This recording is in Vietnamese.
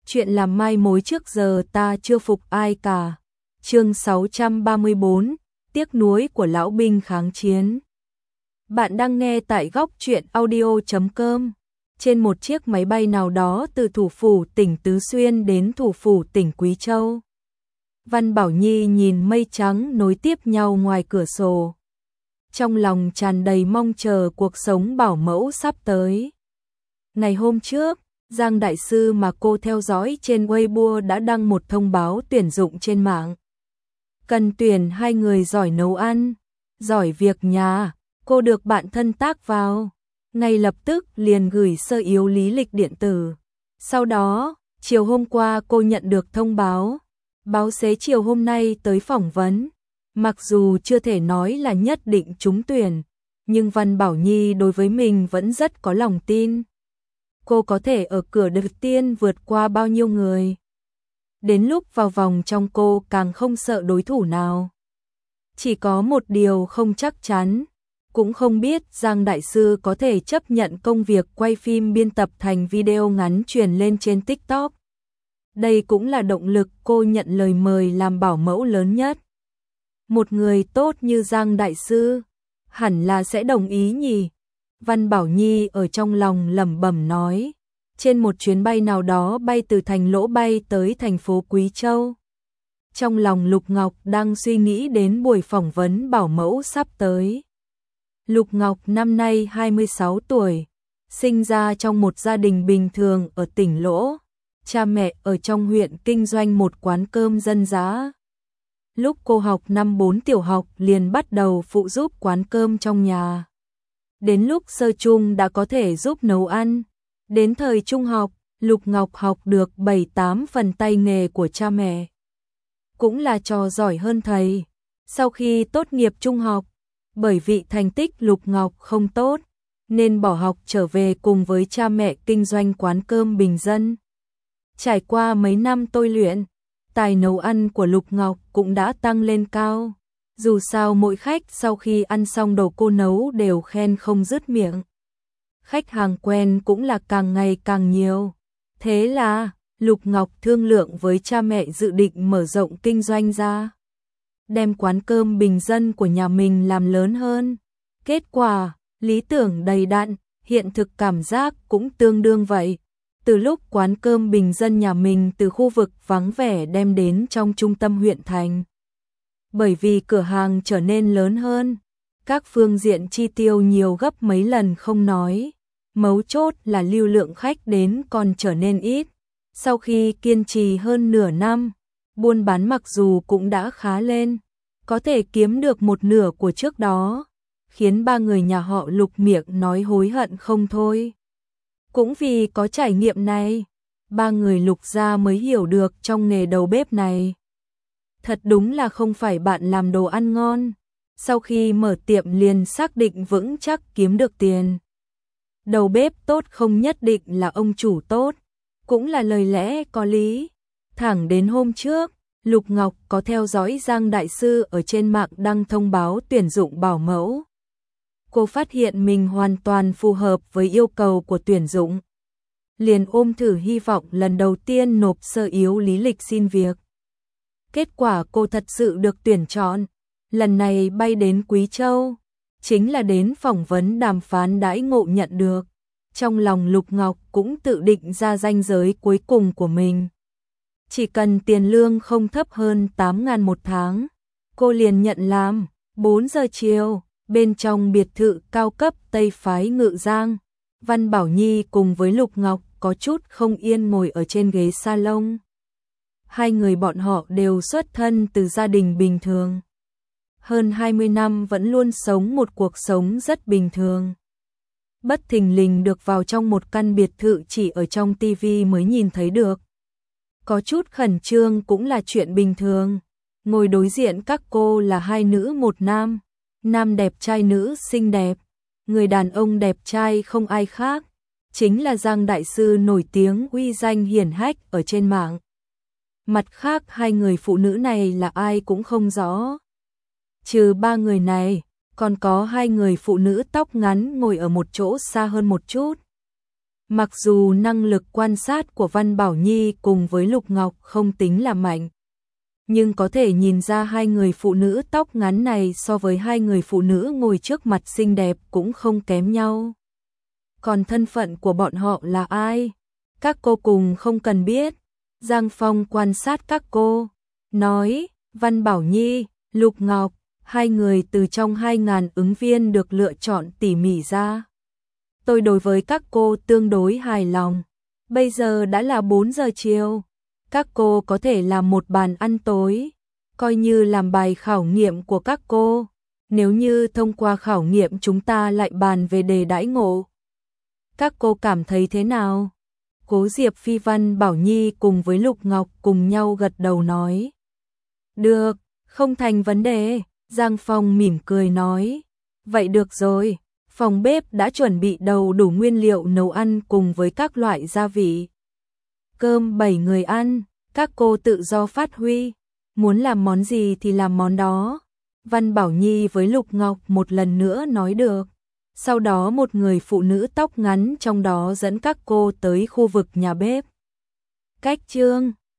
chuyện làm mai mối trước giờ ta chưa phục ai cả. Chương 634, tiếc nuối của lão binh kháng chiến. Bạn đang nghe tại góc truyện audio.com. Trên một chiếc máy bay nào đó từ thủ phủ tỉnh Tứ Xuyên đến thủ phủ tỉnh Quý Châu. Văn Bảo Nhi nhìn mây trắng nối tiếp nhau ngoài cửa sổ. Trong lòng tràn đầy mong chờ cuộc sống bảo mẫu sắp tới. Ngày hôm trước, Giang Đại Sư mà cô theo dõi trên Weibo đã đăng một thông báo tuyển dụng trên mạng. Cần tuyển 2 người giỏi nấu ăn, giỏi việc nhà, cô được bạn thân tác vào. Ngay lập tức liền gửi sơ yếu lý lịch điện tử. Sau đó, chiều hôm qua cô nhận được thông báo. Báo xế chiều hôm nay tới phỏng vấn. Mặc dù chưa thể nói là nhất định trúng tuyển, nhưng Văn Bảo Nhi đối với mình vẫn rất có lòng tin. Cô có thể ở cửa đầu tiên vượt qua bao nhiêu người. Đến lúc vào vòng trong cô càng không sợ đối thủ nào. Chỉ có một điều không chắc chắn, cũng không biết Giang Đại Sư có thể chấp nhận công việc quay phim biên tập thành video ngắn truyền lên trên TikTok. Đây cũng là động lực cô nhận lời mời làm bảo mẫu lớn nhất. Một người tốt như Giang Đại Sư, hẳn là sẽ đồng ý nhỉ? Văn Bảo Nhi ở trong lòng lẩm bẩm nói. Trên một chuyến bay nào đó bay từ thành Lỗ bay tới thành phố Quý Châu. Trong lòng Lục Ngọc đang suy nghĩ đến buổi phỏng vấn bảo mẫu sắp tới. Lục Ngọc năm nay 26 tuổi, sinh ra trong một gia đình bình thường ở tỉnh Lỗ. Cha mẹ ở trong huyện kinh doanh một quán cơm dân dã. Lúc cô học năm 4 tiểu học liền bắt đầu phụ giúp quán cơm trong nhà. Đến lúc sơ trung đã có thể giúp nấu ăn. Đến thời trung học, Lục Ngọc học được 7-8 phần tay nghề của cha mẹ. Cũng là trò giỏi hơn thầy. Sau khi tốt nghiệp trung học, bởi vì thành tích Lục Ngọc không tốt, nên bỏ học trở về cùng với cha mẹ kinh doanh quán cơm bình dân. Trải qua mấy năm tôi luyện, tài nấu ăn của Lục Ngọc cũng đã tăng lên cao. Dù sao mỗi khách sau khi ăn xong đồ cô nấu đều khen không dứt miệng. Khách hàng quen cũng là càng ngày càng nhiều. Thế là, Lục Ngọc thương lượng với cha mẹ dự định mở rộng kinh doanh ra. Đem quán cơm bình dân của nhà mình làm lớn hơn. Kết quả, lý tưởng đầy đặn, hiện thực cảm giác cũng tương đương vậy. Từ lúc quán cơm bình dân nhà mình từ khu vực vắng vẻ đem đến trong trung tâm huyện thành. Bởi vì cửa hàng trở nên lớn hơn, các phương diện chi tiêu nhiều gấp mấy lần không nói. Mấu chốt là lưu lượng khách đến còn trở nên ít. Sau khi kiên trì hơn nửa năm, buôn bán mặc dù cũng đã khá lên, có thể kiếm được một nửa của trước đó, khiến 3 người nhà họ Lục miệng nói hối hận không thôi. Cũng vì có trải nghiệm này, 3 người Lục gia mới hiểu được trong nghề đầu bếp này. Thật đúng là không phải bạn làm đồ ăn ngon, sau khi mở tiệm liền xác định vững chắc kiếm được tiền. Đầu bếp tốt không nhất định là ông chủ tốt, cũng là lời lẽ có lý. Thẳng đến hôm trước, Lục Ngọc có theo dõi Giang Đại Sư ở trên mạng đăng thông báo tuyển dụng bảo mẫu. Cô phát hiện mình hoàn toàn phù hợp với yêu cầu của tuyển dụng. Liền ôm thử hy vọng lần đầu tiên nộp sơ yếu lý lịch xin việc. Kết quả cô thật sự được tuyển chọn. Lần này bay đến Quý Châu, chính là đến phỏng vấn đàm phán đãi ngộ nhận được. Trong lòng Lục Ngọc cũng tự định ra ranh giới cuối cùng của mình. Chỉ cần tiền lương không thấp hơn 8.000 một tháng, cô liền nhận làm. 4 giờ chiều, bên trong biệt thự cao cấp Tây Phái Ngự Giang, Văn Bảo Nhi cùng với Lục Ngọc có chút không yên ngồi ở trên ghế salon. Hai người bọn họ đều xuất thân từ gia đình bình thường. Hơn 20 năm vẫn luôn sống một cuộc sống rất bình thường. Bất thình lình được vào trong một căn biệt thự chỉ ở trong tivi mới nhìn thấy được. Có chút khẩn trương cũng là chuyện bình thường. Ngồi đối diện các cô là 2 nữ 1 nam. Nam đẹp trai nữ xinh đẹp. Người đàn ông đẹp trai không ai khác, chính là Giang Đại Sư nổi tiếng uy danh hiển hách ở trên mạng. Mặt khác 2 người phụ nữ này là ai cũng không rõ. Trừ 3 người này, còn có 2 người phụ nữ tóc ngắn ngồi ở một chỗ xa hơn một chút. Mặc dù năng lực quan sát của Văn Bảo Nhi cùng với Lục Ngọc không tính là mạnh, nhưng có thể nhìn ra hai người phụ nữ tóc ngắn này so với hai người phụ nữ ngồi trước mặt xinh đẹp cũng không kém nhau. Còn thân phận của bọn họ là ai? Các cô cùng không cần biết. Giang Phong quan sát các cô, nói, Văn Bảo Nhi, Lục Ngọc, hai người từ trong 2.000 ứng viên được lựa chọn tỉ mỉ ra. Tôi đối với các cô tương đối hài lòng. Bây giờ đã là 4 giờ chiều. Các cô có thể làm một bàn ăn tối, coi như làm bài khảo nghiệm của các cô. Nếu như thông qua khảo nghiệm chúng ta lại bàn về đề đãi ngộ. Các cô cảm thấy thế nào? Cố Diệp Phi, Văn Bảo Nhi cùng với Lục Ngọc cùng nhau gật đầu nói. Được, không thành vấn đề. Giang Phong mỉm cười nói. Vậy được rồi, phòng bếp đã chuẩn bị đầy đủ nguyên liệu nấu ăn cùng với các loại gia vị. Cơm 7 người ăn, các cô tự do phát huy. Muốn làm món gì thì làm món đó. Văn Bảo Nhi với Lục Ngọc một lần nữa nói được. Sau đó một người phụ nữ tóc ngắn trong đó dẫn các cô tới khu vực nhà bếp. Cách chương